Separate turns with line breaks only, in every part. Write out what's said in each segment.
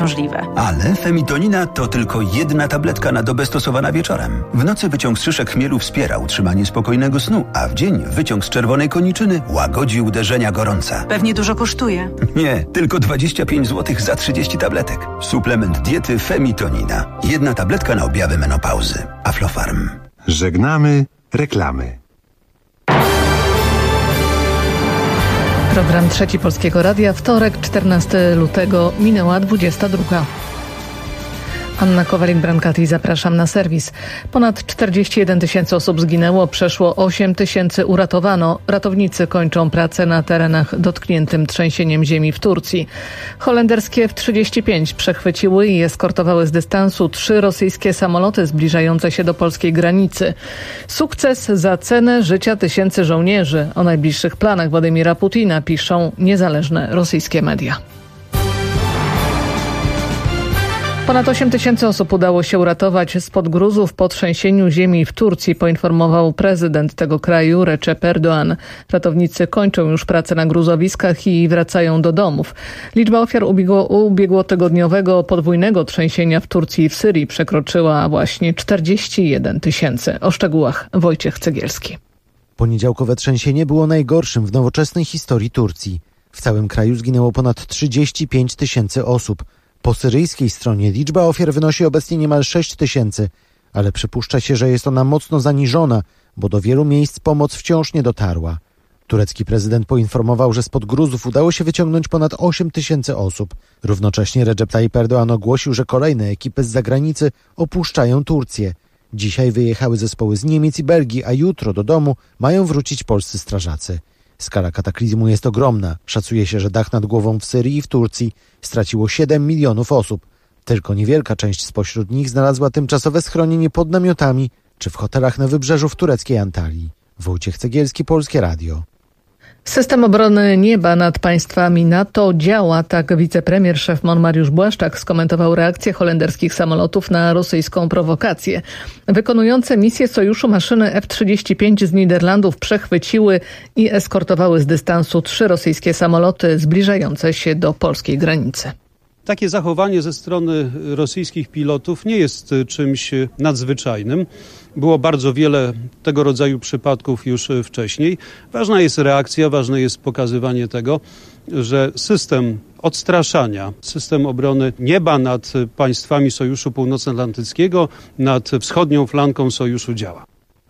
uciążliwe.
Ale Femitonina to tylko jedna tabletka na dobę stosowana wieczorem. W nocy wyciąg z szyszek chmielu wspiera utrzymanie spokojnego snu, a w dzień wyciąg z czerwonej koniczyny łagodzi uderzenia gorąca.
Pewnie dużo kosztuje.
Nie, tylko 25 zł za 30 tabletek. Suplement diety Femitonina. Jedna tabletka na objawy menopauzy. Aflofarm.
Żegnamy reklamy.
Program Trzeci Polskiego Radia, wtorek, 14 lutego, minęła 22. Anna Kowalik-Brankati, zapraszam na serwis. Ponad 41 tysięcy osób zginęło, przeszło 8 tysięcy uratowano. Ratownicy kończą pracę na terenach dotkniętym trzęsieniem ziemi w Turcji. Holenderskie F-35 przechwyciły i eskortowały z dystansu 3 rosyjskie samoloty zbliżające się do polskiej granicy. Sukces za cenę życia tysięcy żołnierzy. O najbliższych planach Władimira Putina piszą niezależne rosyjskie media. Ponad 8 tysięcy osób udało się uratować spod gruzów po trzęsieniu ziemi w Turcji, poinformował prezydent tego kraju Recep Erdoğan. Ratownicy kończą już pracę na gruzowiskach i wracają do domów. Liczba ofiar ubiegłotygodniowego podwójnego trzęsienia w Turcji i w Syrii przekroczyła właśnie 41 tysięcy. O szczegółach Wojciech Cegielski.
Poniedziałkowe trzęsienie było najgorszym w nowoczesnej historii Turcji. W całym kraju zginęło ponad 35 tysięcy osób. Po syryjskiej stronie liczba ofiar wynosi obecnie niemal 6 tysięcy, ale przypuszcza się, że jest ona mocno zaniżona, bo do wielu miejsc pomoc wciąż nie dotarła. Turecki prezydent poinformował, że spod gruzów udało się wyciągnąć ponad 8 tysięcy osób. Równocześnie Recep Tayyip Erdoğan ogłosił, że kolejne ekipy z zagranicy opuszczają Turcję. Dzisiaj wyjechały zespoły z Niemiec i Belgii, a jutro do domu mają wrócić polscy strażacy. Skala kataklizmu jest ogromna. Szacuje się, że dach nad głową w Syrii i w Turcji straciło 7 milionów osób. Tylko niewielka część spośród nich znalazła tymczasowe schronienie pod namiotami czy w hotelach na wybrzeżu w tureckiej Antalii. Wojciech Cegielski, Polskie Radio.
System obrony nieba nad państwami NATO działa, tak wicepremier szef MON Mariusz Błaszczak skomentował reakcję holenderskich samolotów na rosyjską prowokację. Wykonujące misję sojuszu maszyny F-35 z Niderlandów przechwyciły i eskortowały z dystansu 3 rosyjskie samoloty zbliżające się do polskiej granicy.
Takie zachowanie ze strony rosyjskich pilotów nie jest czymś nadzwyczajnym. Było bardzo wiele tego rodzaju przypadków już wcześniej. Ważna jest reakcja, ważne jest pokazywanie tego, że system odstraszania, system obrony nieba nad państwami Sojuszu Północnoatlantyckiego, nad wschodnią flanką Sojuszu działa.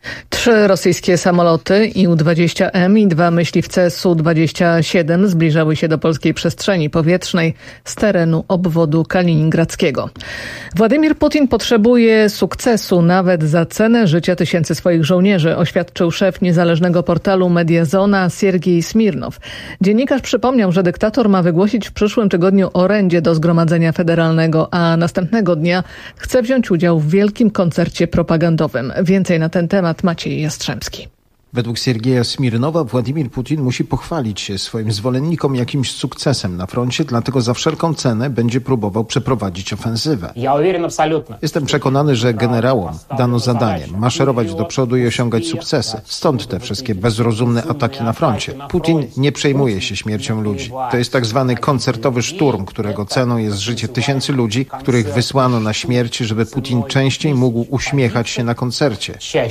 3 rosyjskie samoloty Ił-20M i 2 myśliwce Su-27 zbliżały się do polskiej przestrzeni powietrznej z terenu obwodu kaliningradzkiego. Władimir Putin potrzebuje sukcesu nawet za cenę życia tysięcy swoich żołnierzy, oświadczył szef niezależnego portalu Mediazona Siergiej Smirnow. Dziennikarz przypomniał, że dyktator ma wygłosić w przyszłym tygodniu orędzie do Zgromadzenia Federalnego, a następnego dnia chce wziąć udział w wielkim koncercie propagandowym. Więcej na ten temat Maciej Jastrzębski.
Według Siergieja Smirnowa Władimir Putin musi pochwalić się swoim zwolennikom jakimś sukcesem na froncie, dlatego za wszelką cenę będzie próbował przeprowadzić ofensywę. Jestem przekonany, że generałom dano zadanie maszerować do przodu i osiągać sukcesy. Stąd te wszystkie bezrozumne ataki na froncie. Putin nie przejmuje się śmiercią ludzi. To jest tak zwany koncertowy szturm, którego ceną jest życie tysięcy ludzi, których wysłano na śmierć, żeby Putin częściej mógł uśmiechać się na koncercie.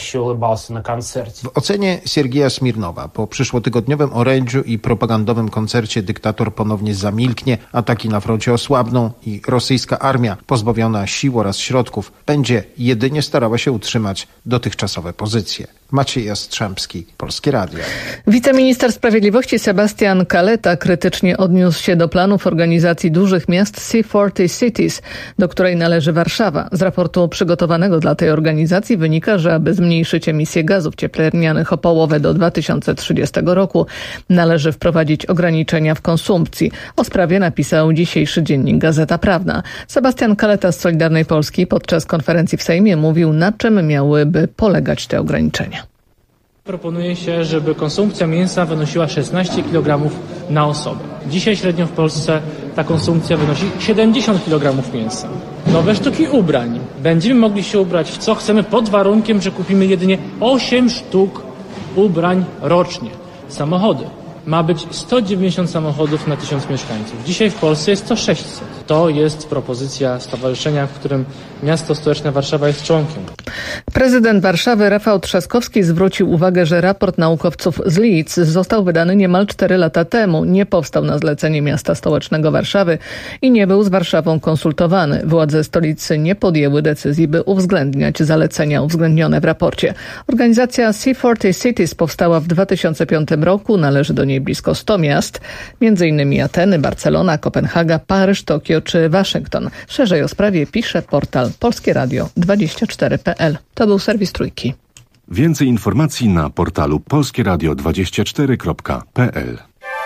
W ocenie Siergieja Smirnowa po przyszłotygodniowym orędziu i propagandowym koncercie dyktator ponownie zamilknie, ataki na froncie osłabną i rosyjska armia pozbawiona sił oraz środków będzie jedynie starała się utrzymać dotychczasowe pozycje. Maciej Jastrzębski, Polskie Radio.
Wiceminister Sprawiedliwości Sebastian Kaleta krytycznie odniósł się do planów organizacji dużych miast C40 Cities, do której należy Warszawa. Z raportu przygotowanego dla tej organizacji wynika, że aby zmniejszyć emisję gazów cieplarnianych o połowę do 2030 roku, należy wprowadzić ograniczenia w konsumpcji. O sprawie napisał dzisiejszy dziennik Gazeta Prawna. Sebastian Kaleta z Solidarnej Polski podczas konferencji w Sejmie mówił, na czym miałyby polegać te ograniczenia.
Proponuje się, żeby konsumpcja mięsa wynosiła 16 kg na osobę. Dzisiaj średnio w Polsce ta konsumpcja wynosi 70 kg mięsa. Nowe sztuki ubrań. Będziemy mogli się ubrać w co chcemy pod warunkiem, że kupimy jedynie 8 sztuk ubrań rocznie. Samochody. ma być 190 samochodów na 1000 mieszkańców. Dzisiaj w Polsce jest to 600. To jest propozycja stowarzyszenia, w którym miasto stołeczne Warszawa jest członkiem.
Prezydent Warszawy Rafał Trzaskowski zwrócił uwagę, że raport naukowców z Leeds został wydany niemal 4 lata temu. Nie powstał na zlecenie miasta stołecznego Warszawy i nie był z Warszawą konsultowany. Władze stolicy nie podjęły decyzji, by uwzględniać zalecenia uwzględnione w raporcie. Organizacja C40 Cities powstała w 2005 roku. Należy do niej blisko 100 miast, m.in. Ateny, Barcelona, Kopenhaga, Paryż, Tokio czy Waszyngton. Szerzej o sprawie pisze portal polskieradio24.pl. To był serwis Trójki.
Więcej informacji na portalu polskieradio24.pl.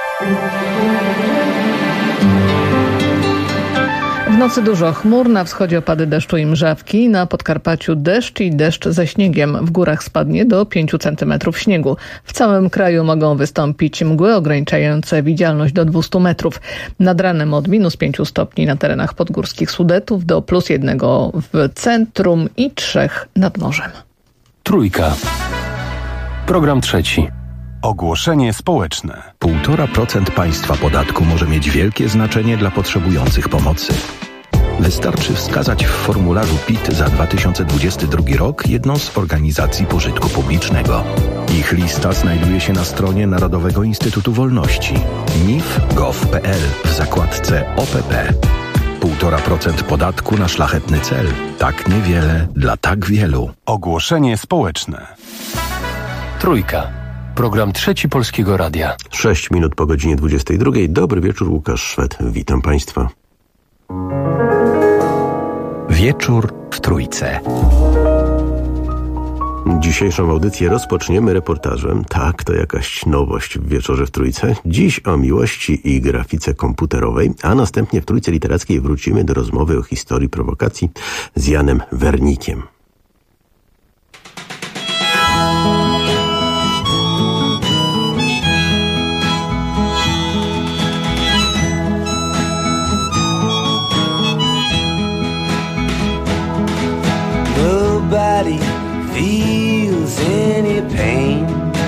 W nocy dużo chmur, na wschodzie opady deszczu i mrzawki, na Podkarpaciu deszcz i deszcz ze śniegiem. W górach spadnie do 5 cm śniegu. W całym kraju mogą wystąpić mgły ograniczające widzialność do 200 metrów. Nad ranem od -5 stopni na terenach podgórskich Sudetów do +1 w centrum i 3 nad morzem.
Trójka. Program trzeci.
Ogłoszenie społeczne.
1,5% państwa podatku może mieć wielkie znaczenie dla potrzebujących pomocy. Wystarczy wskazać w formularzu PIT za 2022 rok jedną z organizacji pożytku publicznego. Ich lista znajduje się na stronie Narodowego Instytutu Wolności nif.gov.pl w zakładce OPP. 1,5% podatku na szlachetny cel. Tak niewiele dla tak wielu.
Ogłoszenie społeczne.
Trójka. Program trzeci Polskiego Radia.
6 minut po godzinie 22. Dobry wieczór, Łukasz Szwed. Witam Państwa.
Wieczór w Trójce.
Dzisiejszą audycję rozpoczniemy reportażem. Tak, to jakaś nowość w Wieczorze w Trójce. Dziś o miłości i grafice komputerowej, a następnie w Trójce Literackiej wrócimy do rozmowy o historii prowokacji z Janem Wernikiem.
Nobody feels any pain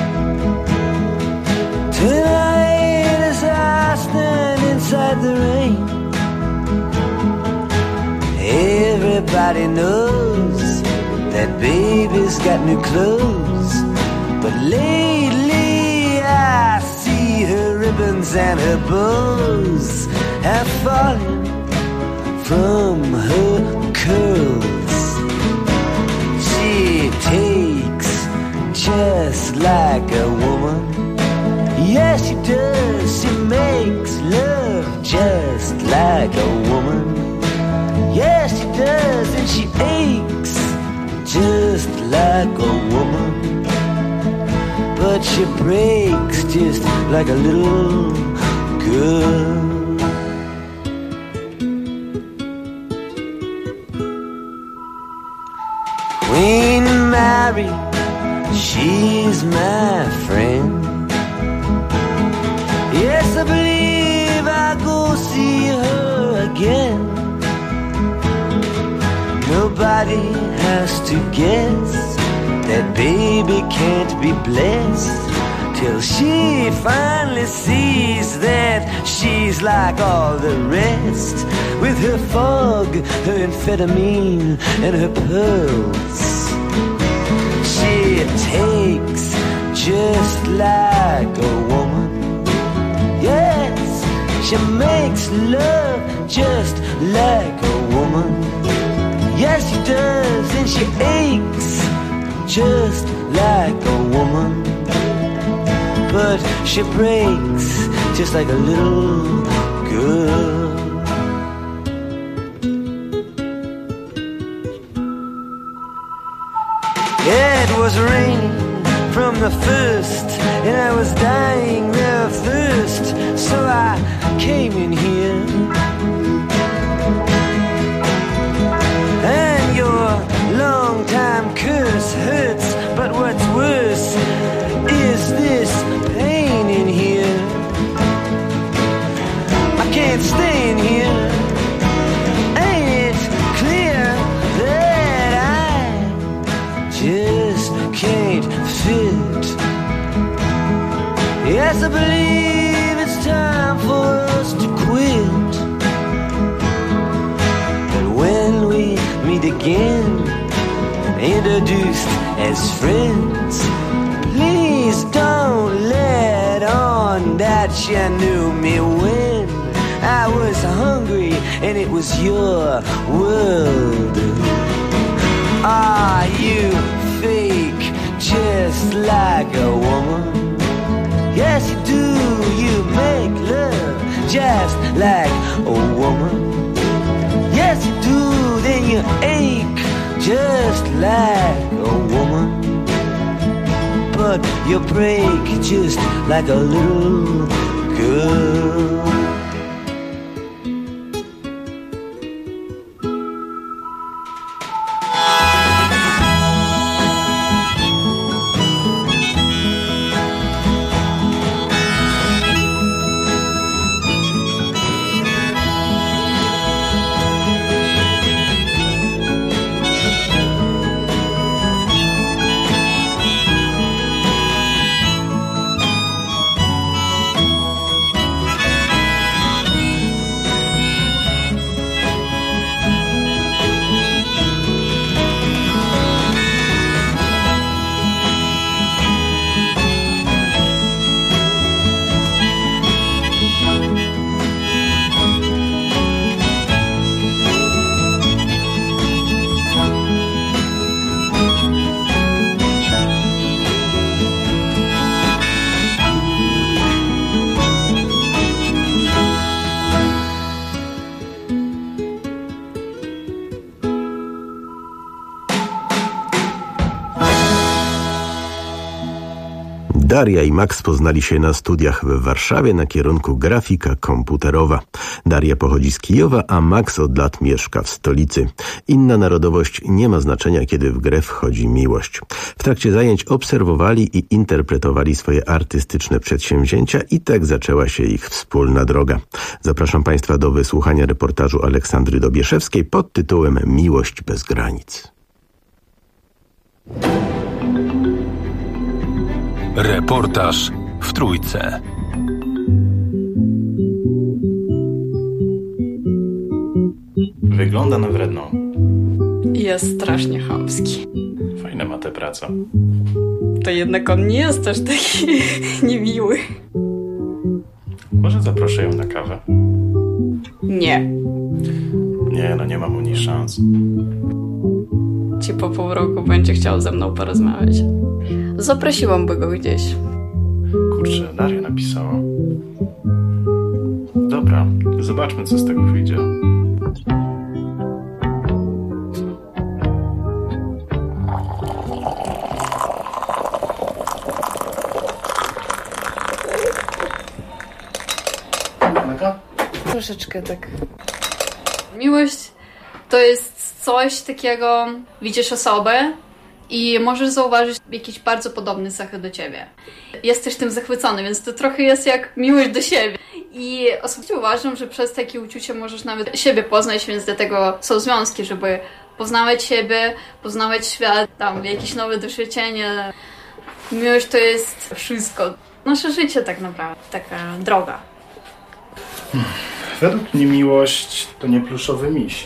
tonight as I stand inside the rain. Everybody knows that baby's got new clothes, but lately I see her ribbons and her bows have fallen from her curls. She takes just like a woman. Yes, she does. She makes love just like a woman. Yes, she does. And she aches just like a woman. But she breaks just like a little girl. Queen Mary, she's my friend. Yes, I believe I'll go see her again. Nobody has to guess that baby can't be blessed till she finally sees that she's like all the rest, with her fog, her amphetamine, and her pearls. She takes just like a woman. Yes, she makes love just like a woman. Yes, she does, and she aches just like a woman. But she breaks just like a little girl. It was raining from the first, and I was dying of thirst, so I came in here. And your long-time curse hurts, but what's worse is this pain in here. I can't stay in here. Ain't it clear that I just can't fit? Yes, I believe as friends. Please don't let on that you knew me when I was hungry and it was your world. Are you fake just like a woman? Yes you do, you make love just like a woman. Yes you do, then you ache just like a woman. But you break just like a little girl.
Daria i Max poznali się na studiach w Warszawie na kierunku grafika komputerowa. Daria pochodzi z Kijowa, a Max od lat mieszka w stolicy. Inna narodowość nie ma znaczenia, kiedy w grę wchodzi miłość. W trakcie zajęć obserwowali i interpretowali swoje artystyczne przedsięwzięcia i tak zaczęła się ich wspólna droga. Zapraszam Państwa do wysłuchania reportażu Aleksandry Dobieszewskiej pod tytułem Miłość bez granic.
Reportaż w Trójce.
Wygląda na wredną.
Jest strasznie chamski.
Fajna ma tę pracę.
To jednak on nie jest też taki niemiły.
Może zaproszę ją na kawę?
Nie.
Nie, no nie mam u niej szans.
Ci po pół roku będzie chciał ze mną porozmawiać. Zaprosiłam go gdzieś.
Kurczę, Daria napisała. Dobra, zobaczmy, co z tego wyjdzie.
Troszeczkę tak. Miłość to jest coś takiego, widzisz osobę i możesz zauważyć jakieś bardzo podobne cechy do ciebie. Jesteś tym zachwycony, więc to trochę jest jak miłość do siebie. I osobiście uważam, że przez takie uczucie możesz nawet siebie poznać, więc dlatego są związki, żeby poznawać siebie, poznawać świat, tam jakieś nowe doświadczenia. Miłość to jest wszystko. Nasze życie tak naprawdę, taka droga.
Według mnie miłość to nie pluszowy miś.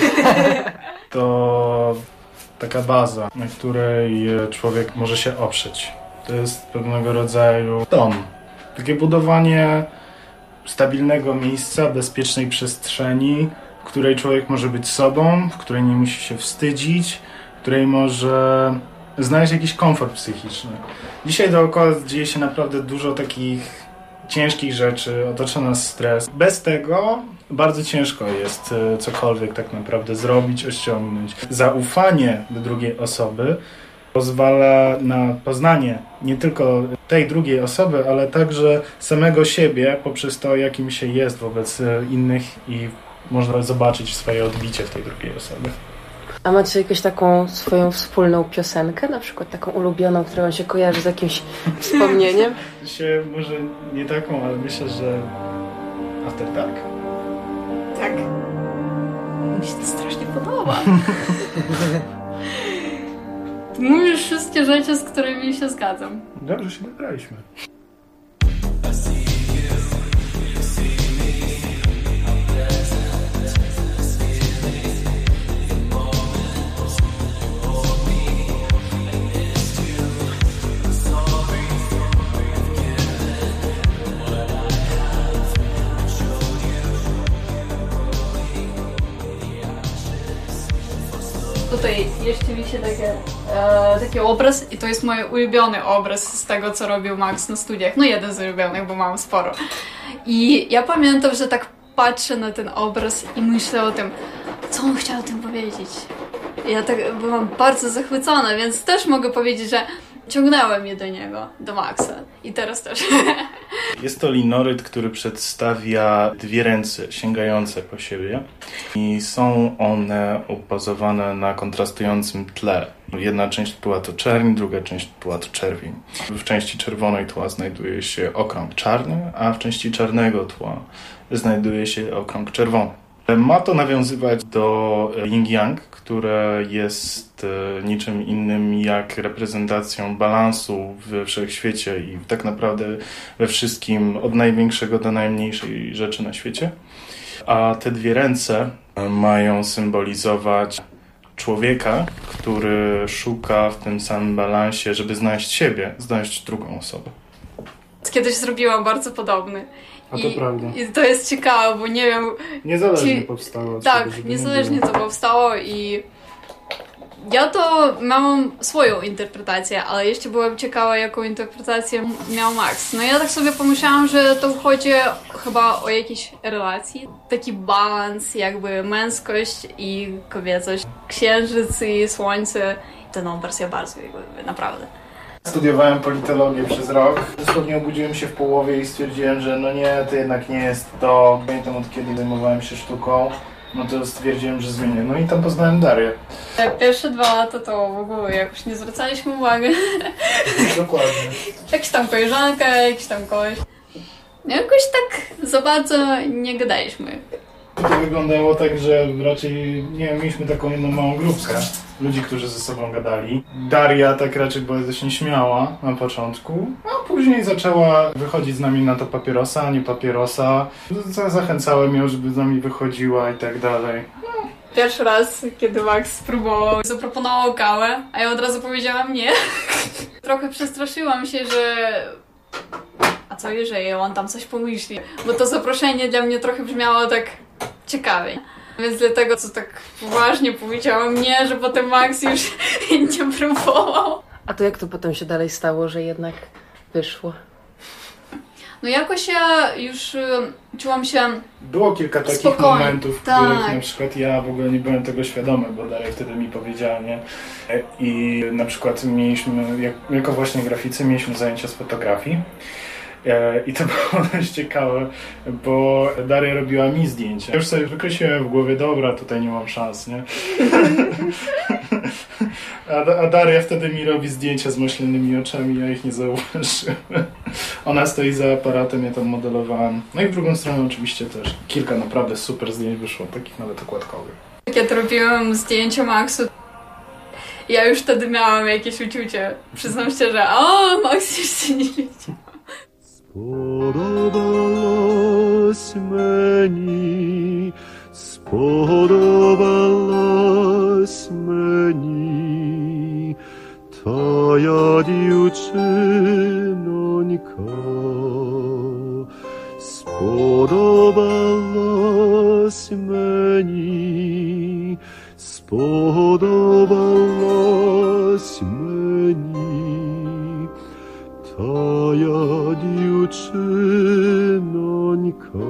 To taka baza, na której człowiek może się oprzeć. To jest pewnego rodzaju dom. Takie budowanie stabilnego miejsca, bezpiecznej przestrzeni, w której człowiek może być sobą, w której nie musi się wstydzić, w której może znaleźć jakiś komfort psychiczny. Dzisiaj dookoła dzieje się naprawdę dużo takich ciężkich rzeczy, otacza nas stres. Bez tego bardzo ciężko jest cokolwiek tak naprawdę zrobić, osiągnąć. Zaufanie do drugiej osoby pozwala na poznanie nie tylko tej drugiej osoby, ale także samego siebie poprzez to, jakim się jest wobec innych i można zobaczyć swoje odbicie w tej drugiej osobie.
A macie jakąś taką swoją wspólną piosenkę, na przykład taką ulubioną, która wam się kojarzy z jakimś wspomnieniem?
Może nie taką, ale myślę, że After Dark.
Tak. Mi się to strasznie podoba. Mówisz wszystkie rzeczy, z którymi się zgadzam.
Dobrze się nagraliśmy.
Tutaj jeszcze wisi taki obraz i to jest mój ulubiony obraz z tego, co robił Max na studiach. No jeden z ulubionych, bo mam sporo. I ja pamiętam, że tak patrzę na ten obraz i myślę o tym, co on chciał tym powiedzieć. Ja tak byłam bardzo zachwycona, więc też mogę powiedzieć, że ciągnęła mnie do niego, do Maxa. I teraz też.
Jest to linoryt, który przedstawia dwie ręce sięgające po siebie i są one ubazowane na kontrastującym tle. Jedna część była to czerń, druga część była to czerwień. W części czerwonej tła znajduje się okrąg czarny, a w części czarnego tła znajduje się okrąg czerwony. Ma to nawiązywać do yin-yang, które jest niczym innym jak reprezentacją balansu we wszechświecie i tak naprawdę we wszystkim, od największego do najmniejszej rzeczy na świecie. A te dwie ręce mają symbolizować człowieka, który szuka w tym samym balansie, żeby znaleźć siebie, znaleźć drugą osobę.
Kiedyś zrobiłam bardzo podobny.
A to prawda.
I to jest ciekawe, bo nie wiem...
Niezależnie powstało.
Tak, niezależnie to powstało i ja to miałam swoją interpretację, ale jeszcze byłam ciekawa, jaką interpretację miał Max. No ja tak sobie pomyślałam, że to chodzi chyba o jakieś relacje. Taki balans, jakby męskość i kobiecość. Księżyc i słońce. Ten obraz ja bardzo lubię, naprawdę.
Studiowałem politologię przez rok. Dosłownie obudziłem się w połowie i stwierdziłem, że no nie, to jednak nie jest to. Pamiętam, od kiedy zajmowałem się sztuką, no to stwierdziłem, że zmienię. No i tam poznałem Darię.
Pierwsze 2 lata to w ogóle jakoś nie zwracaliśmy uwagi.
Dokładnie.
Jakaś tam koleżanka, jakiś tam koleś. Jakoś tak za bardzo nie gadaliśmy.
To wyglądało tak, że raczej, nie wiem, mieliśmy taką jedną małą grupkę ludzi, którzy ze sobą gadali. Daria tak raczej była dość nieśmiała na początku, a później zaczęła wychodzić z nami na to papierosa, a nie papierosa. Zachęcałem ją, żeby z nami wychodziła i tak dalej.
Pierwszy raz, kiedy Max spróbował, zaproponował kawę, a ja od razu powiedziałam nie. Trochę przestraszyłam się, że... A co jeżeli on tam coś pomyśli? Bo to zaproszenie dla mnie trochę brzmiało tak ciekawie. Więc dlatego, co tak poważnie powiedziałam nie, że potem Max już nie próbował.
A to jak to potem się dalej stało, że jednak wyszło?
No jakoś ja już czułam się
Było kilka takich
spokojnie.
momentów, w których na przykład ja w ogóle nie byłem tego świadomy, bo Daria wtedy mi powiedziała, nie? I na przykład mieliśmy, jako właśnie graficy, mieliśmy zajęcia z fotografii. I to było dość ciekawe, bo Daria robiła mi zdjęcia. Już sobie wykreśliłem w głowie, dobra, tutaj nie mam szans, nie? A Daria wtedy mi robi zdjęcia z maślanymi oczami, ja ich nie zauważyłem. Ona stoi za aparatem, ja tam modelowałem. No i w drugą stronę oczywiście też. Kilka naprawdę super zdjęć wyszło, takich nawet okładkowych.
Kiedy robiłam zdjęcia Maxu, ja już wtedy miałam jakieś uczucie. Przyznam szczerze, Max jeszcze nie widział.
Spodobałaś meni, twoja dziewczynonka. Spodobałaś meni, spodobałaś meni, twoja dziewczynonka.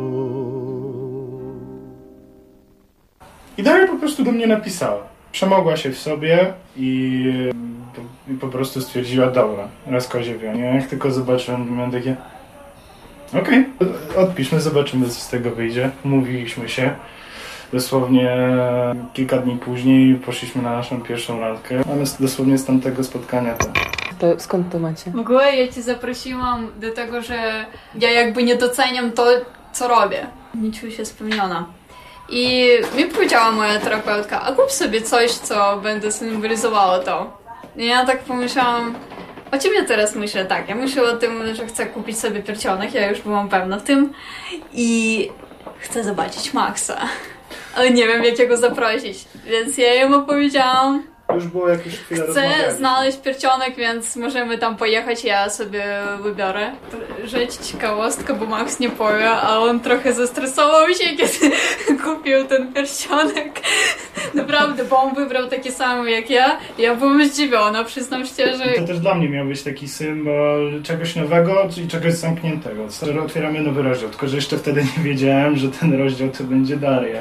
I Daria po prostu do mnie napisała. Przemogła się w sobie i po prostu stwierdziła, dobra, raz kozie wionie. Jak tylko zobaczyłem, miałem takie okej, odpiszmy, zobaczymy, co z tego wyjdzie. Umówiliśmy się. Dosłownie kilka dni później poszliśmy na naszą pierwszą randkę. Ale dosłownie z tamtego spotkania
To skąd to macie?
W ogóle ja cię zaprosiłam do tego, że ja jakby nie doceniam to, co robię. Nie czuję się spełniona. I mi powiedziała moja terapeutka, a kup sobie coś, co będzie symbolizowało to. I ja tak pomyślałam, o czym ja teraz myślę? Tak, ja myślę o tym, że chcę kupić sobie pierścionek, ja już byłam pewna w tym. I chcę zobaczyć Maxa. Ale nie wiem, jak go zaprosić. Więc ja jemu powiedziałam,
już było jakieś chwilę
chcę znaleźć pierścionek, więc możemy tam pojechać, ja sobie wybiorę. Rzecz ciekawostka, bo Max nie powie, a on trochę zestresował się, kiedy kupił ten pierścionek. Naprawdę, bo on wybrał takie same jak ja. Ja byłam zdziwiona, przyznam szczerze.
To też dla mnie miał być taki symbol czegoś nowego i czegoś zamkniętego. Otwieramy nowy rozdział, tylko że jeszcze wtedy nie wiedziałem, że ten rozdział to będzie Daria.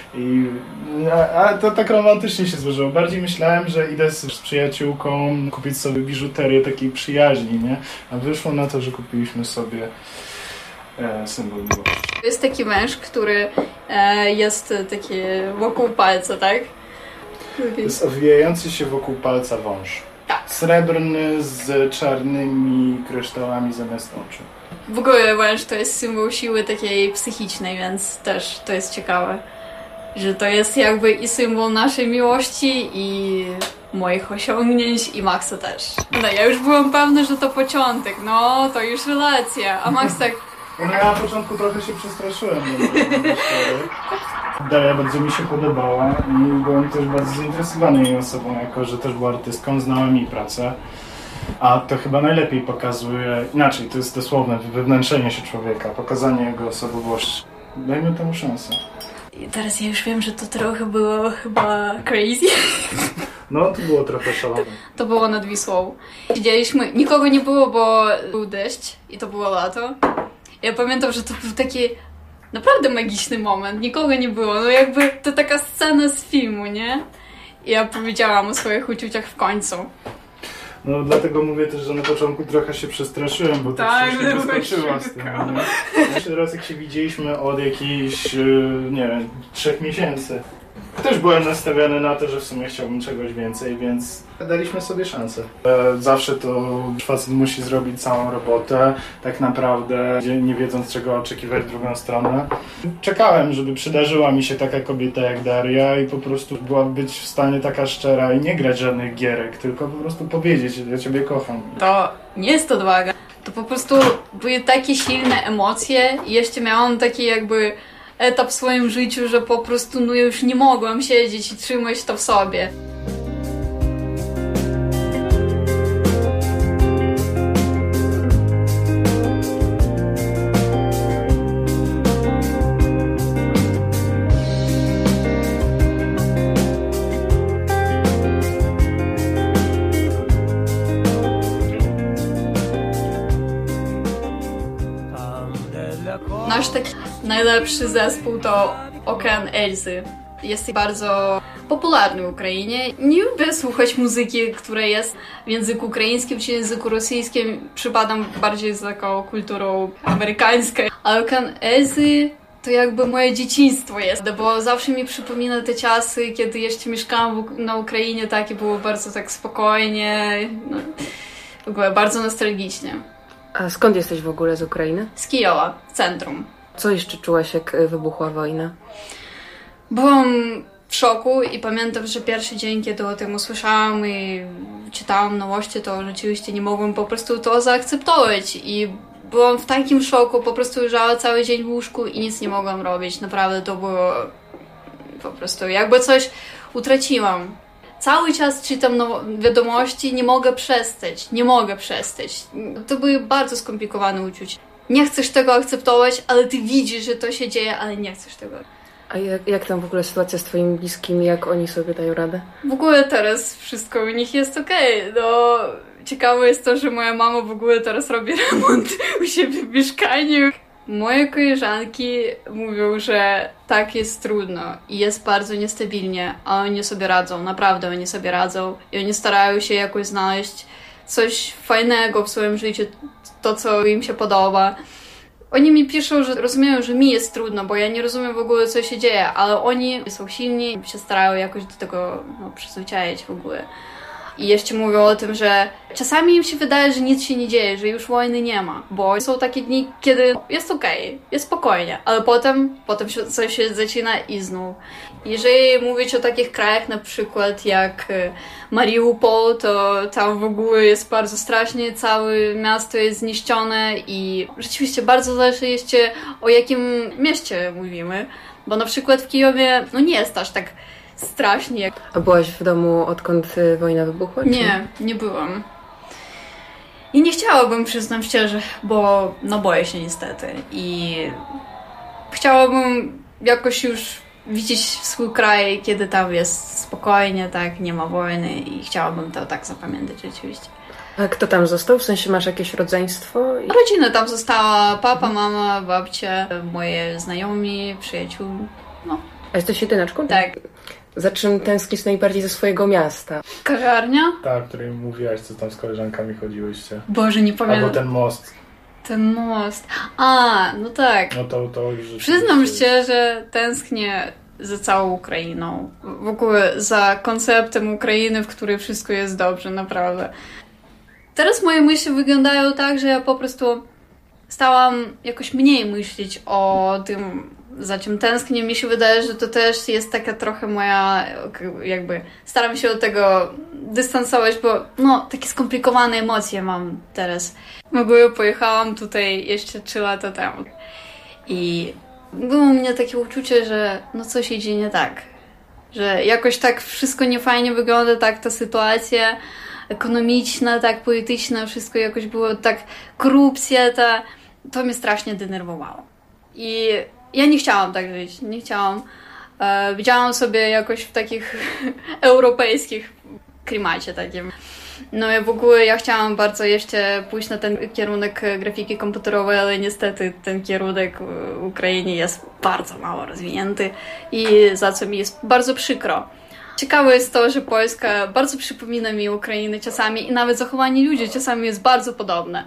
A to tak romantycznie się złożyło. Bardziej myślałem, że idę z przyjaciółką kupić sobie biżuterię takiej przyjaźni, nie? A wyszło na to, że kupiliśmy sobie symbol miłości.
Jest taki węż, który jest taki wokół palca, tak?
To jest owijający się wokół palca wąż.
Tak.
Srebrny z czarnymi kryształami zamiast oczu.
W ogóle węż to jest symbol siły takiej psychicznej, więc też to jest ciekawe. Że to jest jakby i symbol naszej miłości i moich osiągnięć i Maxa też. No ja już byłam pewna, że to początek, no to już relacja, a Max tak...
No ja na początku trochę się przestraszyłem. Daria bardzo mi się podobała i byłem też bardzo zainteresowany jej osobą, jako że też była artystką, znałem jej pracę. A to chyba najlepiej pokazuje, inaczej, to jest dosłowne wywnętrzenie się człowieka, pokazanie jego osobowości. Dajmy temu szansę.
I teraz ja już wiem, że to trochę było chyba crazy.
No, to było trochę szalone.
To było nad Wisłą. Siedzieliśmy, nikogo nie było, bo był deszcz i to było lato. Ja pamiętam, że to był taki naprawdę magiczny moment, nikogo nie było, no jakby to taka scena z filmu, nie? I ja powiedziałam o swoich uczuciach w końcu.
No dlatego mówię też, że na początku trochę się przestraszyłem, bo tak się wyskoczyła z tym. Pierwszy raz jak się widzieliśmy od jakichś, nie wiem, 3 miesięcy. Też byłem nastawiony na to, że w sumie chciałbym czegoś więcej, więc daliśmy sobie szansę. Zawsze to facet musi zrobić całą robotę, tak naprawdę nie wiedząc czego oczekiwać w drugą stronę. Czekałem, żeby przydarzyła mi się taka kobieta jak Daria i po prostu była być w stanie taka szczera i nie grać żadnych gierek, tylko po prostu powiedzieć, że ja ciebie kocham.
To nie jest odwaga, to po prostu były takie silne emocje i jeszcze miałam taki jakby etap w swoim życiu, że po prostu no już nie mogłam siedzieć i trzymać to w sobie. Nasz taki najlepszy zespół to Okean Elzy. Jest bardzo popularny w Ukrainie. Nie lubię słuchać muzyki, która jest w języku ukraińskim czy języku rosyjskim. Przypadam bardziej za taką kulturą amerykańską. A Okean Elzy to jakby moje dzieciństwo jest, bo zawsze mi przypomina te czasy, kiedy jeszcze mieszkałam na Ukrainie, takie było bardzo tak spokojnie, no, w ogóle bardzo nostalgicznie.
A skąd jesteś w ogóle z Ukrainy?
Z Kijowa, centrum.
Co jeszcze czułaś, jak wybuchła wojna?
Byłam w szoku i pamiętam, że pierwszy dzień, kiedy o tym usłyszałam i czytałam nowości, to rzeczywiście nie mogłam po prostu to zaakceptować i byłam w takim szoku, po prostu leżała cały dzień w łóżku i nic nie mogłam robić. Naprawdę to było po prostu jakby coś utraciłam. Cały czas czytam wiadomości, nie mogę przestać. To były bardzo skomplikowane uczucia. Nie chcesz tego akceptować, ale ty widzisz, że to się dzieje, ale nie chcesz tego.
A jak tam w ogóle sytuacja z twoimi bliskimi, jak oni sobie dają radę?
W ogóle teraz wszystko u nich jest okej. No, ciekawe jest to, że moja mama w ogóle teraz robi remont u siebie w mieszkaniu. Moje koleżanki mówią, że tak jest trudno i jest bardzo niestabilnie, a oni sobie radzą, naprawdę oni sobie radzą i oni starają się jakoś znaleźć coś fajnego w swoim życiu, to co im się podoba. Oni mi piszą, że rozumieją, że mi jest trudno, bo ja nie rozumiem w ogóle co się dzieje, ale oni są silni i się starają jakoś do tego przyzwyczaić w ogóle. I jeszcze mówią o tym, że czasami im się wydaje, że nic się nie dzieje, że już wojny nie ma, bo są takie dni, kiedy jest okej, jest spokojnie, ale potem coś się zaczyna i znów. Jeżeli mówić o takich krajach na przykład jak Mariupol, to tam w ogóle jest bardzo strasznie, całe miasto jest zniszczone i rzeczywiście bardzo zależy jeszcze o jakim mieście mówimy, bo na przykład w Kijowie no nie jest aż tak strasznie.
A byłaś w domu, odkąd wojna wybuchła?
Nie byłam. I nie chciałabym, przyznam szczerze, bo boję się niestety. I chciałabym jakoś już widzieć swój kraj, kiedy tam jest spokojnie, tak, nie ma wojny i chciałabym to tak zapamiętać rzeczywiście.
A kto tam został? W sensie masz jakieś rodzeństwo?
Rodzina tam została, papa, mama, babcia, moje znajomi, przyjaciół, no.
A jesteś jedyneczką?
Tak.
Za czym tęsknisz najbardziej ze swojego miasta?
Kawiarnia?
Tak, o której mówiłaś, co tam z koleżankami chodziłyście.
Boże, nie pamiętam.
Albo ten most.
Ten most. A, no tak.
No to już
Przyznam szczerze, tęsknię za całą Ukrainą. W ogóle za konceptem Ukrainy, w której wszystko jest dobrze, naprawdę. Teraz moje myśli wyglądają tak, że ja po prostu stałam jakoś mniej myśleć o tym, za czym tęsknię. Mi się wydaje, że to też jest taka trochę moja, jakby staram się od tego dystansować, bo no, takie skomplikowane emocje mam teraz. W ogóle pojechałam tutaj jeszcze 3 lata temu i było u mnie takie uczucie, że no coś idzie nie tak. Że jakoś tak wszystko niefajnie wygląda, tak ta sytuacja ekonomiczna, tak polityczna, wszystko jakoś było tak, korupcja, to mnie strasznie denerwowało. I ja nie chciałam tak żyć, nie chciałam. Widziałam sobie jakoś w takich europejskich klimacie takim. No i w ogóle ja chciałam bardzo jeszcze pójść na ten kierunek grafiki komputerowej, ale niestety ten kierunek w Ukrainie jest bardzo mało rozwinięty i za co mi jest bardzo przykro. Ciekawe jest to, że Polska bardzo przypomina mi Ukrainę czasami i nawet zachowanie ludzi czasami jest bardzo podobne.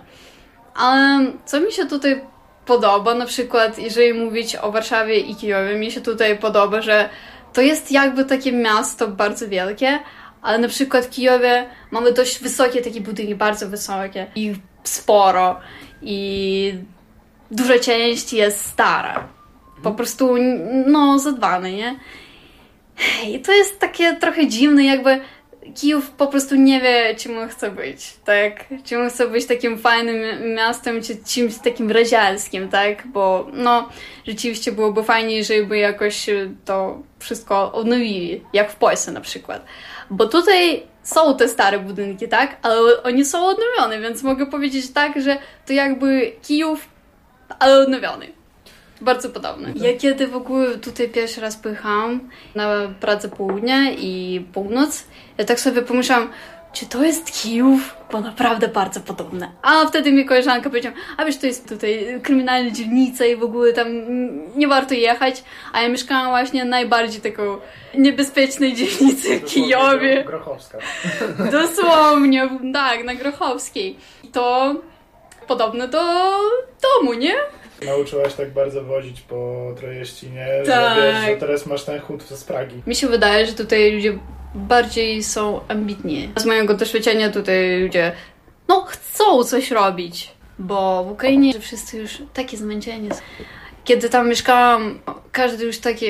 Ale co mi się tutaj podoba, na przykład jeżeli mówić o Warszawie i Kijowie, mi się tutaj podoba, że to jest jakby takie miasto bardzo wielkie, ale na przykład w Kijowie mamy dość wysokie takie budynki, bardzo wysokie i sporo i duża część jest stara. Po prostu no zadbane, nie? I to jest takie trochę dziwne, jakby Kijów po prostu nie wie, czym on chce być, tak? Czym on chce być takim fajnym miastem, czy czymś takim razialskim, tak? Bo no, rzeczywiście byłoby fajnie, jeżeli by jakoś to wszystko odnowili, jak w Polsce na przykład. Bo tutaj są te stare budynki, tak? Ale oni są odnowione, więc mogę powiedzieć tak, że to jakby Kijów, ale odnowiony. Bardzo podobne. Ja kiedy w ogóle tutaj pierwszy raz pojechałam na pracę południa i północ, ja tak sobie pomyślałam, czy to jest Kijów? Bo naprawdę bardzo podobne. A wtedy mi koleżanka powiedziała, a wiesz, to jest tutaj kryminalna dzielnica i w ogóle tam nie warto jechać. A ja mieszkałam właśnie najbardziej taką niebezpiecznej dzielnicy w Kijowie.
Grochowska.
Dosłownie, tak, na Grochowskiej. To podobne do domu, nie?
Nauczyłaś tak bardzo wozić po Trojeścinie,
tak.
Że wiesz, że teraz masz ten chód z Pragi.
Mi się wydaje, że tutaj ludzie bardziej są ambitni. Z mojego doświadczenia tutaj ludzie chcą coś robić, bo w Ukrainie wszyscy już takie zmęczeni. Kiedy tam mieszkałam, każdy już taki,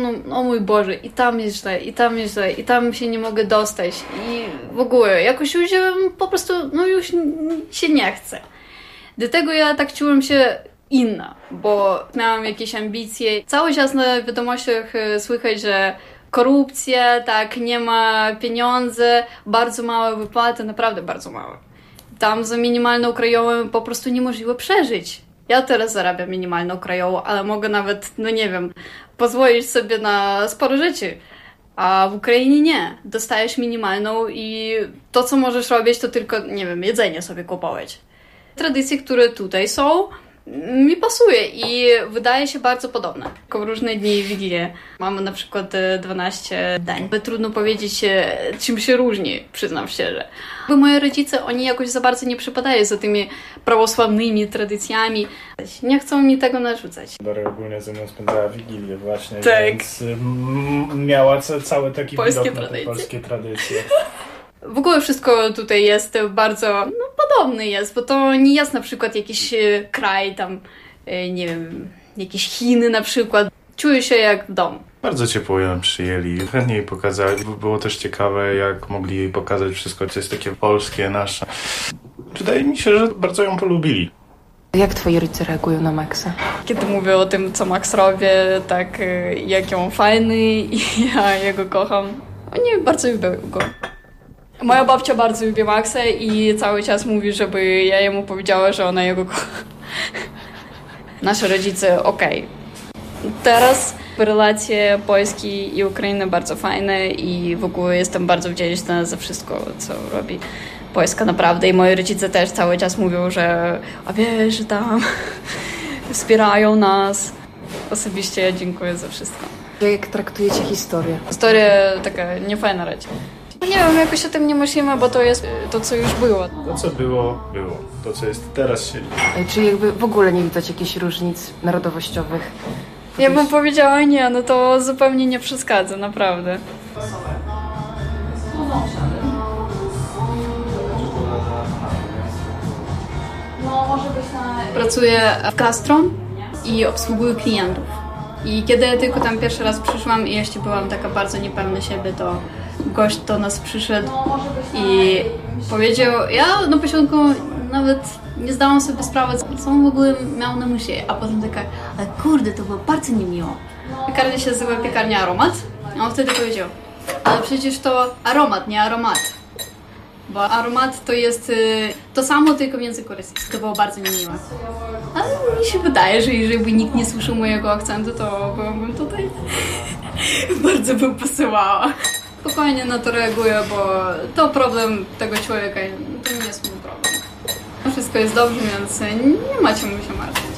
o mój Boże, i tam jest źle, i tam jest źle, i tam się nie mogę dostać. I w ogóle jakoś ludzie po prostu już się nie chce. Dlatego ja tak czułam się inna, bo miałam jakieś ambicje. Cały czas na wiadomościach słychać, że korupcja, tak, nie ma pieniędzy, bardzo małe wypłaty, naprawdę bardzo małe. Tam za minimalną krajową po prostu niemożliwe przeżyć. Ja teraz zarabiam minimalną krajową, ale mogę nawet, nie wiem, pozwolić sobie na sporo rzeczy. A w Ukrainie nie. Dostajesz minimalną i to, co możesz robić, to tylko, nie wiem, jedzenie sobie kupować. Tradycje, które tutaj są, mi pasuje i wydaje się bardzo podobne. W różne dni i wigilie mamy na przykład 12 dań. Trudno powiedzieć, czym się różni, przyznam szczerze. Bo moi rodzice, oni jakoś za bardzo nie przypadają za tymi prawosławnymi tradycjami. Nie chcą mi tego narzucać.
Daria ogólnie ze mną spędzała wigilię właśnie,
tak.
Więc miała cały taki
polskie
widok na te polskie tradycje.
W ogóle wszystko tutaj jest bardzo podobne jest, bo to nie jest na przykład jakiś kraj tam, nie wiem, jakieś Chiny na przykład. Czuję się jak w domu.
Bardzo ciepło ją przyjęli, chętnie jej pokazali. Było też ciekawe, jak mogli jej pokazać wszystko, co jest takie polskie, nasze. Wydaje mi się, że bardzo ją polubili.
Jak twoi rodzice reagują na Maxa?
Kiedy mówię o tym, co Max robi, tak jak on fajny i ja jego kocham, oni bardzo lubią go. Moja babcia bardzo lubi Maxa i cały czas mówi, żeby ja jemu powiedziała, że ona jego kocha. Nasze rodzice, okej. Teraz Relacje Polski i Ukrainy bardzo fajne i w ogóle jestem bardzo wdzięczna za wszystko, co robi Polska naprawdę. I moi rodzice też cały czas mówią, że a wiesz, że tam wspierają nas. Osobiście dziękuję za wszystko.
Jak traktujecie historię?
Historia taka niefajna raczej. Nie wiem, jakoś o tym nie myślimy, bo to jest to, co już było.
To, co było, było. To, co jest teraz, siedzi.
Czy jakby w ogóle nie widać jakichś różnic narodowościowych?
Ja bym powiedziała nie, no to zupełnie nie przeszkadza, naprawdę. Pracuję w Gastron i obsługuję klientów. I kiedy ja tylko tam pierwszy raz przyszłam i jeszcze byłam taka bardzo niepewna siebie, to gość do nas przyszedł i powiedział, ja na początku nawet nie zdałam sobie sprawy, co on w ogóle miał na myśli, a potem taka, ale kurde, to było bardzo niemiło. Piekarnia się nazywa Piekarnia Aromat, a on wtedy powiedział, ale przecież to aromat, nie aromat. Bo aromat to jest to samo, tylko w języku rosyjskim. To było bardzo niemiłe. Ale mi się wydaje, że jeżeli by nikt nie słyszał mojego akcentu, to byłabym tutaj bardzo bym pasowała. Spokojnie na to reaguję, bo to problem tego człowieka, to nie jest mój problem. Wszystko jest dobrze, więc nie ma czemu się martwić.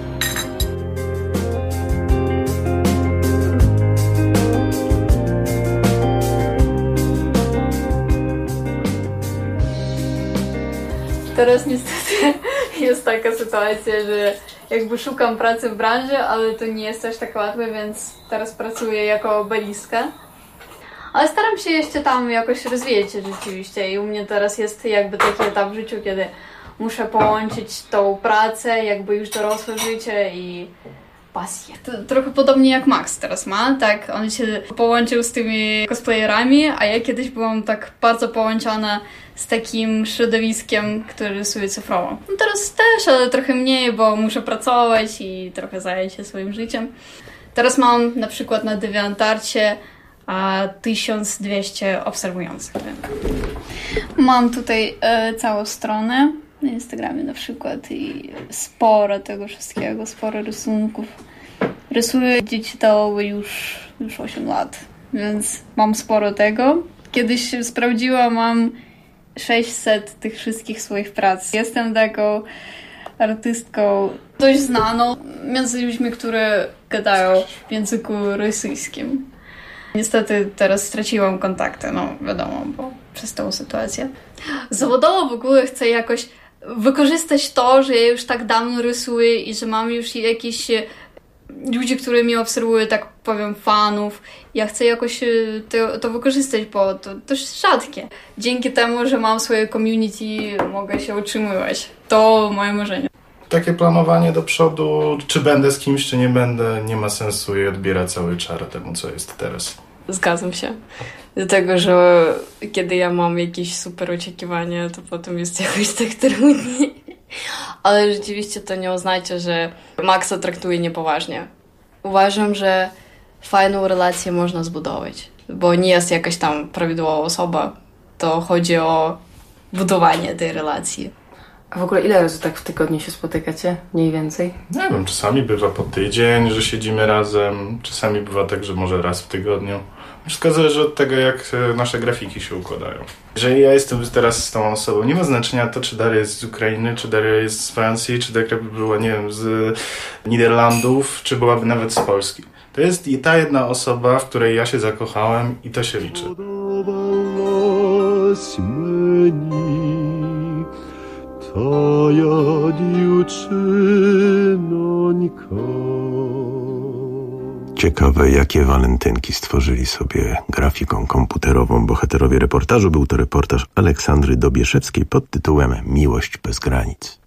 Teraz niestety jest taka sytuacja, że jakby szukam pracy w branży, ale to nie jest też tak łatwe, więc teraz pracuję jako baristka. Ale staram się jeszcze tam jakoś rozwijać rzeczywiście i u mnie teraz jest jakby taki etap w życiu, kiedy muszę połączyć tą pracę, jakby już dorosłe życie i pasję. To trochę podobnie jak Max teraz ma, tak? On się połączył z tymi cosplayerami, a ja kiedyś byłam tak bardzo połączona z takim środowiskiem, który rysuje cyfrowo. No teraz też, ale trochę mniej, bo muszę pracować i trochę zająć się swoim życiem. Teraz mam na przykład na DeviantArcie 1200 obserwujących. Mam tutaj całą stronę na Instagramie na przykład i sporo tego wszystkiego, sporo rysunków. Rysuję digitalowo już 8 lat, więc mam sporo tego. Kiedyś sprawdziłam, mam 600 tych wszystkich swoich prac. Jestem taką artystką dość znaną między ludźmi, które gadają w języku rosyjskim. Niestety teraz straciłam kontakty, no wiadomo, bo przez tą sytuację. Zawodowo w ogóle chcę jakoś wykorzystać to, że ja już tak dawno rysuję i że mam już jakieś ludzi, które mnie obserwują, tak powiem, fanów. Ja chcę jakoś to wykorzystać, bo to dość rzadkie. Dzięki temu, że mam swoje community, mogę się utrzymywać. To moje marzenie.
Takie planowanie do przodu, czy będę z kimś, czy nie będę, nie ma sensu i odbiera cały czar temu, co jest teraz.
Zgadzam się. Dlatego, że kiedy ja mam jakieś super oczekiwania, to potem jest jakoś tak trudniej. Ale rzeczywiście to nie oznacza, że Maxa traktuje niepoważnie. Uważam, że fajną relację można zbudować, bo nie jest jakaś tam prawidłowa osoba. To chodzi o budowanie tej relacji. A w ogóle ile razy tak w tygodniu się spotykacie? Mniej więcej?
Nie wiem, czasami bywa po tydzień, że siedzimy razem. Czasami bywa tak, że może raz w tygodniu. Wszystko zależy od tego, jak nasze grafiki się układają. Jeżeli ja jestem teraz z tą osobą, nie ma znaczenia to, czy Daria jest z Ukrainy, czy Daria jest z Francji, czy Daria by była, nie wiem, z Niderlandów, czy byłaby nawet z Polski. To jest ta jedna osoba, w której ja się zakochałem i to się liczy.
Ciekawe, jakie walentynki stworzyli sobie grafiką komputerową bohaterowie reportażu. Był to reportaż Aleksandry Dobieszewskiej pod tytułem Miłość bez granic.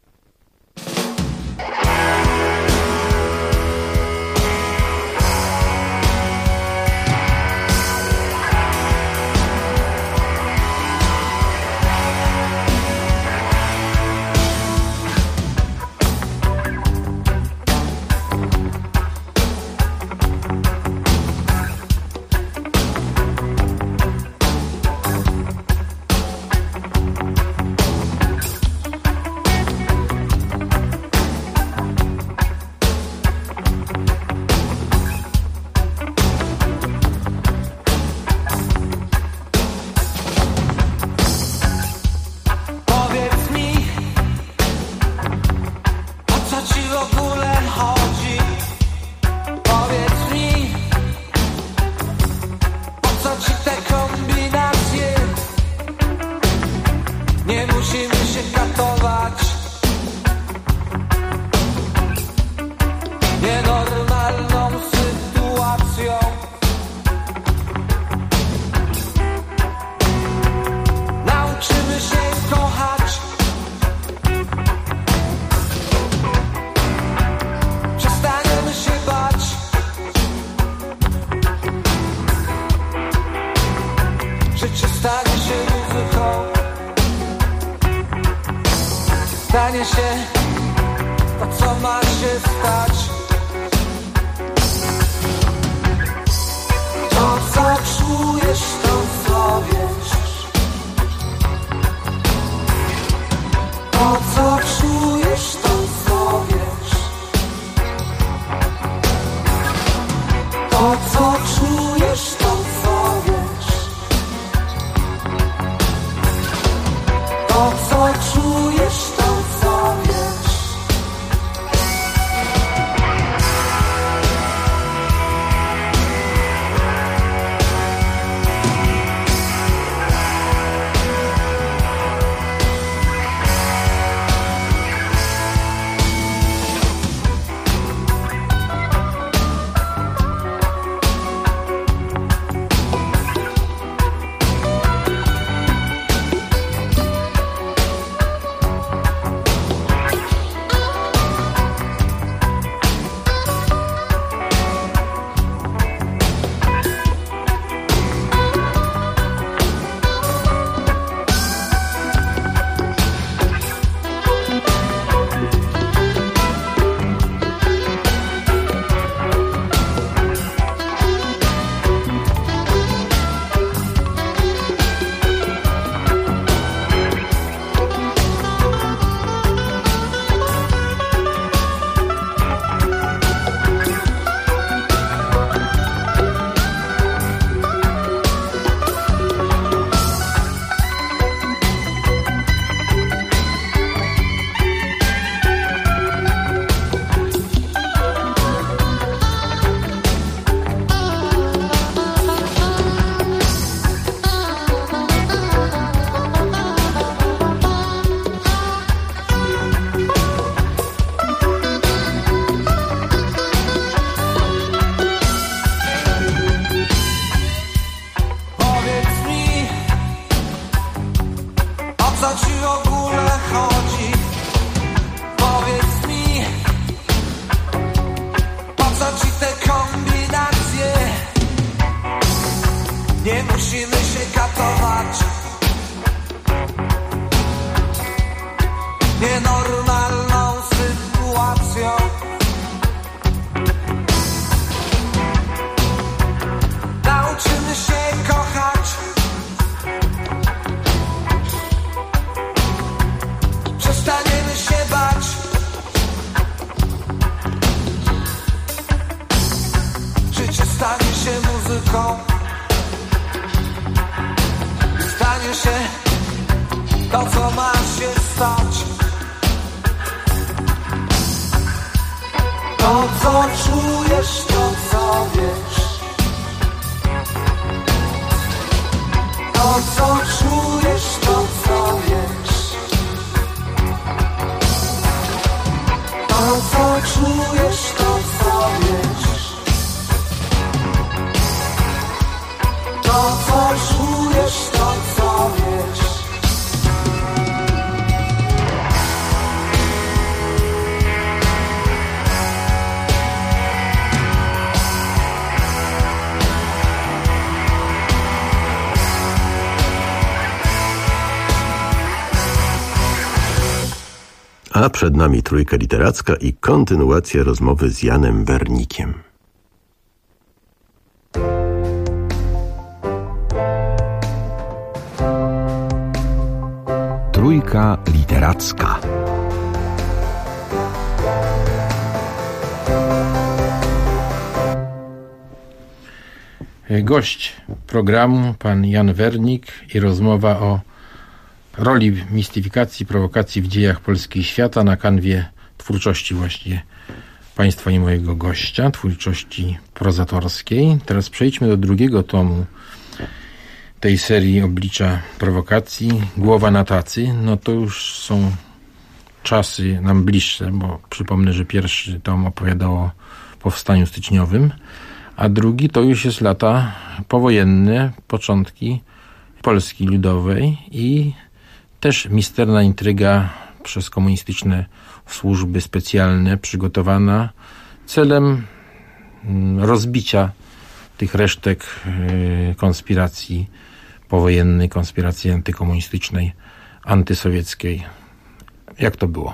stanie się to, co ma się stać. To, co czujesz, to co wiesz. To, co czujesz, to co wiesz. To, co czujesz, to co wiesz. To, co czujesz, to co wiesz.
A przed nami Trójka Literacka i kontynuacja rozmowy z Janem Wernikiem.
Trójka Literacka.
Gość programu, pan Jan Wernik, i rozmowa o roli mistyfikacji, prowokacji w dziejach Polski i świata na kanwie twórczości właśnie państwa i mojego gościa, twórczości prozatorskiej. Teraz przejdźmy do drugiego tomu tej serii Oblicza prowokacji, Głowa na tacy. No to już są czasy nam bliższe, bo przypomnę, że pierwszy tom opowiadał o powstaniu styczniowym, a drugi to już jest lata powojenne, początki Polski Ludowej i też misterna intryga przez komunistyczne służby specjalne przygotowana celem rozbicia tych resztek konspiracji powojennej, konspiracji antykomunistycznej, antysowieckiej Jak to było?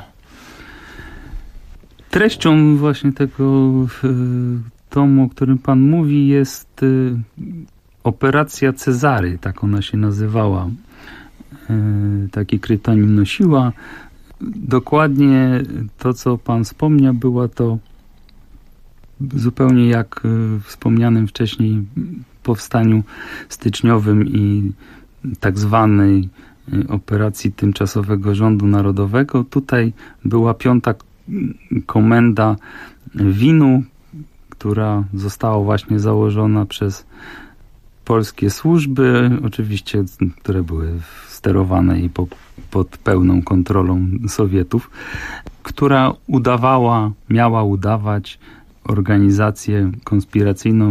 Treścią właśnie tego tomu, o którym pan mówi, jest Operacja Cezary, tak ona się nazywała. Taki kryptonim nosiła. Dokładnie to, co pan wspomniał, była to zupełnie jak w wspomnianym wcześniej powstaniu styczniowym i tak zwanej operacji tymczasowego rządu narodowego. Tutaj była 5. komenda WIN-u, która została właśnie założona przez polskie służby, oczywiście, które były sterowane i pod pełną kontrolą Sowietów, która miała udawać organizację konspiracyjną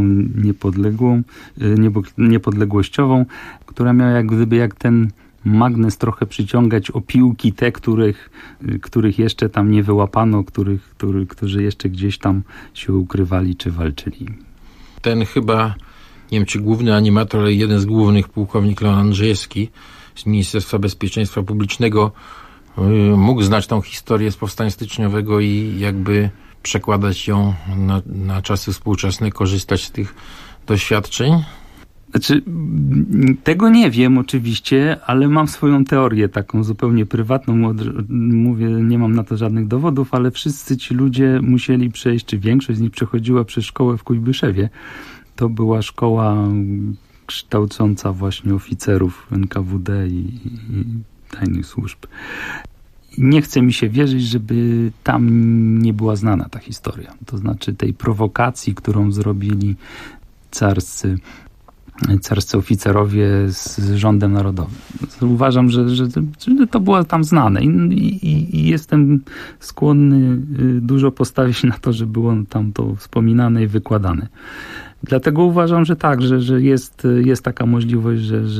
niepodległościową, która miała jak gdyby jak ten magnes trochę przyciągać opiłki te, których jeszcze tam nie wyłapano, którzy jeszcze gdzieś tam się ukrywali czy walczyli.
Ten chyba, nie wiem czy główny animator, ale jeden z głównych, pułkownik Leon Andrzejewski z Ministerstwa Bezpieczeństwa Publicznego mógł znać tą historię z powstania styczniowego i jakby przekładać ją na czasy współczesne, korzystać z tych doświadczeń?
Znaczy, tego nie wiem oczywiście, ale mam swoją teorię taką zupełnie prywatną. Mówię, nie mam na to żadnych dowodów, ale wszyscy ci ludzie musieli przejść, czy większość z nich przechodziła przez szkołę w Kujbyszewie. To była szkoła kształcąca właśnie oficerów NKWD i tajnych służb. Nie chce mi się wierzyć, żeby tam nie była znana ta historia. To znaczy tej prowokacji, którą zrobili carscy oficerowie z rządem narodowym. Uważam, że to było tam znane i jestem skłonny dużo postawić na to, że było tam to wspominane i wykładane. Dlatego uważam, że tak, że jest taka możliwość,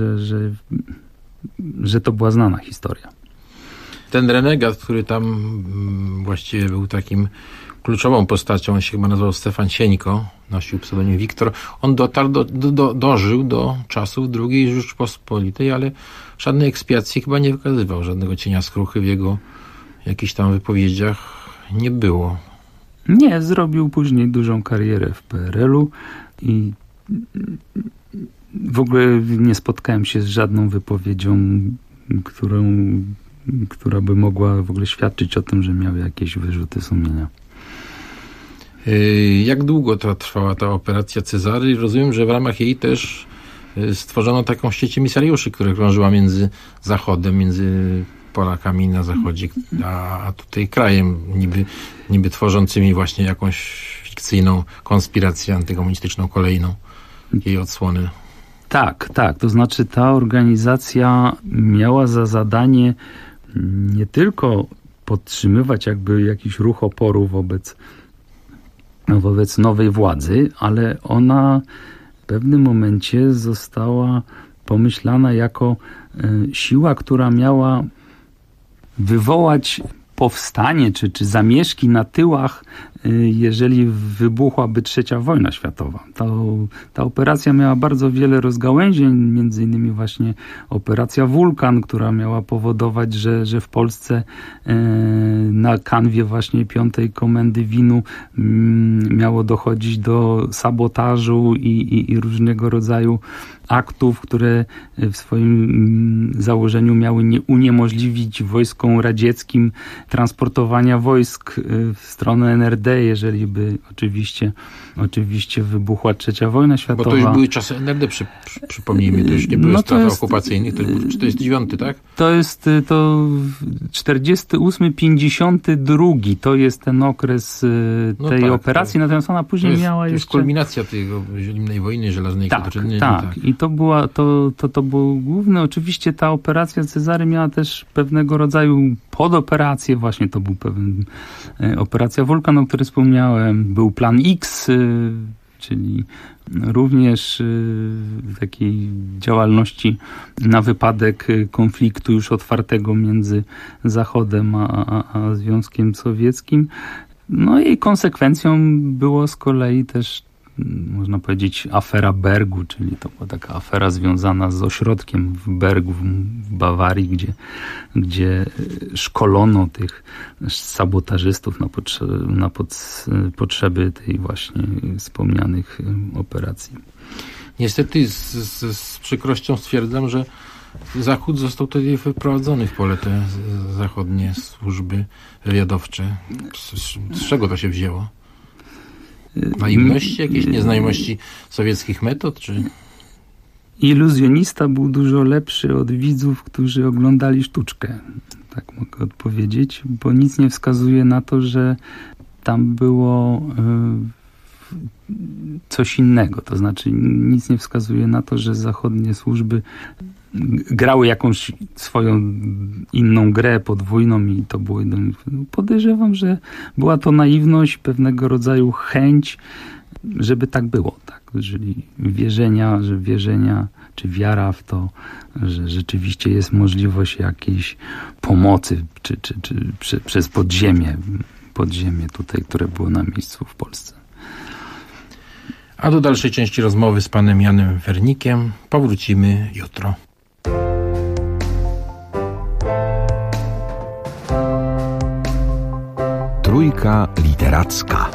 że to była znana historia.
Ten renegat, który tam właściwie był takim kluczową postacią, on się chyba nazywał Stefan Sieńko, nosił pseudonim Wiktor, on dożył do czasów II Rzeczypospolitej, ale żadnej ekspiacji chyba nie wykazywał, żadnego cienia skruchy w jego jakichś tam wypowiedziach nie było.
Nie, zrobił później dużą karierę w PRL-u i w ogóle nie spotkałem się z żadną wypowiedzią, która by mogła w ogóle świadczyć o tym, że miał jakieś wyrzuty sumienia.
Jak długo trwała ta operacja Cezary? Rozumiem, że w ramach jej też stworzono taką sieć emisariuszy, która krążyła między Zachodem, między Polakami na Zachodzie, a tutaj krajem niby tworzącymi właśnie jakąś fikcyjną konspirację antykomunistyczną kolejną, jej odsłony.
Tak. To znaczy ta organizacja miała za zadanie nie tylko podtrzymywać jakby jakiś ruch oporu wobec nowej władzy, ale ona w pewnym momencie została pomyślana jako siła, która miała wywołać powstanie czy zamieszki na tyłach, jeżeli wybuchłaby III wojna światowa. Ta operacja miała bardzo wiele rozgałęzień, między innymi właśnie operacja Wulkan, która miała powodować, że w Polsce na kanwie właśnie 5. komendy WIN-u miało dochodzić do sabotażu i różnego rodzaju aktów, które w swoim założeniu miały uniemożliwić wojskom radzieckim transportowania wojsk w stronę NRD, jeżeli by oczywiście wybuchła III wojna światowa.
Bo to już były czasy NRD, przypomnijmy, to już nie były strat okupacyjnych, to był 49, tak?
To jest 48, 52, to jest ten okres tej operacji, natomiast ona później miała jeszcze...
To jest kulminacja tej zimnej wojny żelaznej.
Tak. I to było główne. Oczywiście ta operacja Cezary miała też pewnego rodzaju podoperację, właśnie to był operacja Wulkan, o której wspomniałem, był plan X, czyli również takiej działalności na wypadek konfliktu już otwartego między Zachodem a Związkiem Sowieckim. No i konsekwencją było z kolei też można powiedzieć, afera Bergu, czyli to była taka afera związana z ośrodkiem w Bergu w Bawarii, gdzie szkolono tych sabotażystów na potrzeby tej właśnie wspomnianych operacji.
Niestety z przykrością stwierdzam, że Zachód został tutaj wyprowadzony w pole te zachodnie służby wywiadowcze. Z czego to się wzięło? Naiwności, jakieś nieznajomości sowieckich metod, czy...
Iluzjonista był dużo lepszy od widzów, którzy oglądali sztuczkę. Tak mogę odpowiedzieć, bo nic nie wskazuje na to, że tam było coś innego. To znaczy nic nie wskazuje na to, że zachodnie służby grały jakąś swoją inną grę podwójną i to było... Podejrzewam, że była to naiwność, pewnego rodzaju chęć, żeby tak było. Tak? Czyli wierzenia czy wiara w to, że rzeczywiście jest możliwość jakiejś pomocy czy przez podziemie tutaj, które było na miejscu w Polsce.
A do dalszej części rozmowy z panem Janem Wernikiem powrócimy jutro.
Trójka literacka.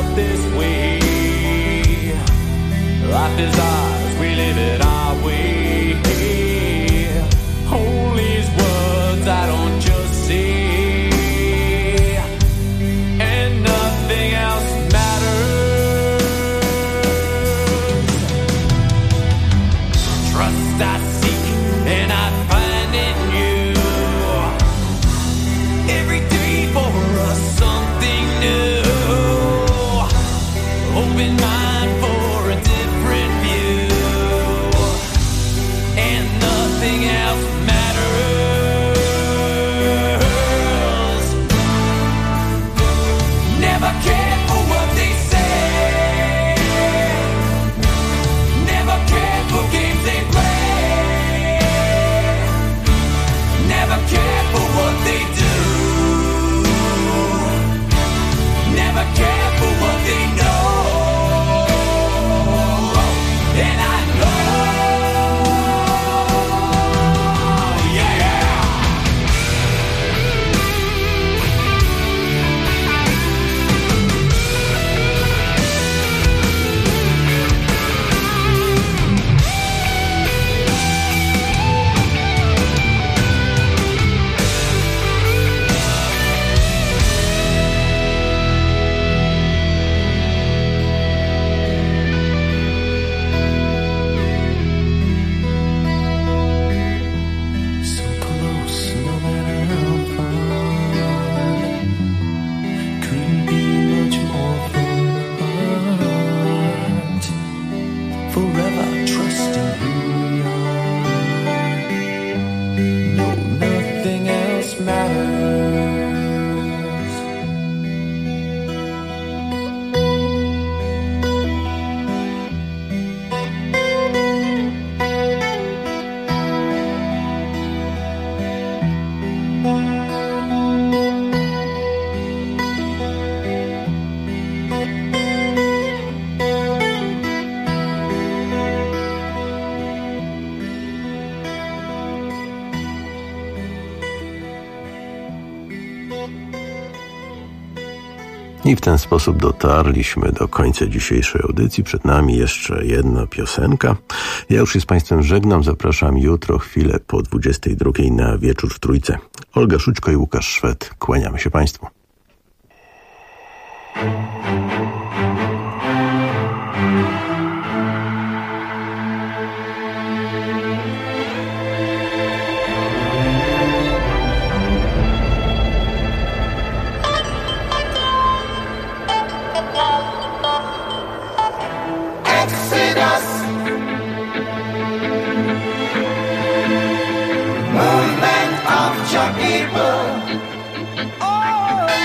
this way. Life is ours, we live it our way. All these words I don't just say, and nothing else matters. Trust I seek and I find in you. Every day for us something new. Open mind for a different view, and nothing else matters. Never care for what they say, never care for games they play, never care for what they do, never care for what they know. And I
I w ten sposób dotarliśmy do końca dzisiejszej audycji. Przed nami jeszcze jedna piosenka. Ja już się z Państwem żegnam. Zapraszam jutro, chwilę po 22 na Wieczór w Trójce. Olga Szućko i Łukasz Szwed. Kłaniamy się Państwu.
Movement of your people. Oh.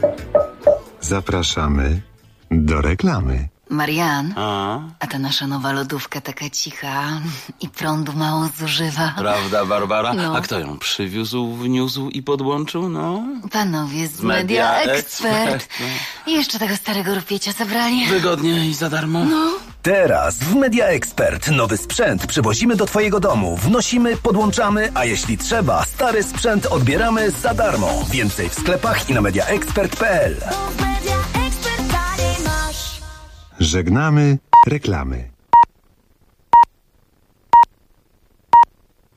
Zapraszamy do reklamy.
Marian, a ta nasza nowa lodówka taka cicha i prądu mało zużywa.
Prawda, Barbara?
No.
A kto ją przywiózł, wniósł i podłączył, no?
Panowie z Media Expert. I jeszcze tego starego rupiecia zabrali.
Wygodnie i za darmo.
No.
Teraz w Media Expert nowy sprzęt przywozimy do twojego domu. Wnosimy, podłączamy, a jeśli trzeba, stary sprzęt odbieramy za darmo. Więcej w sklepach i na mediaexpert.pl.
Żegnamy reklamy.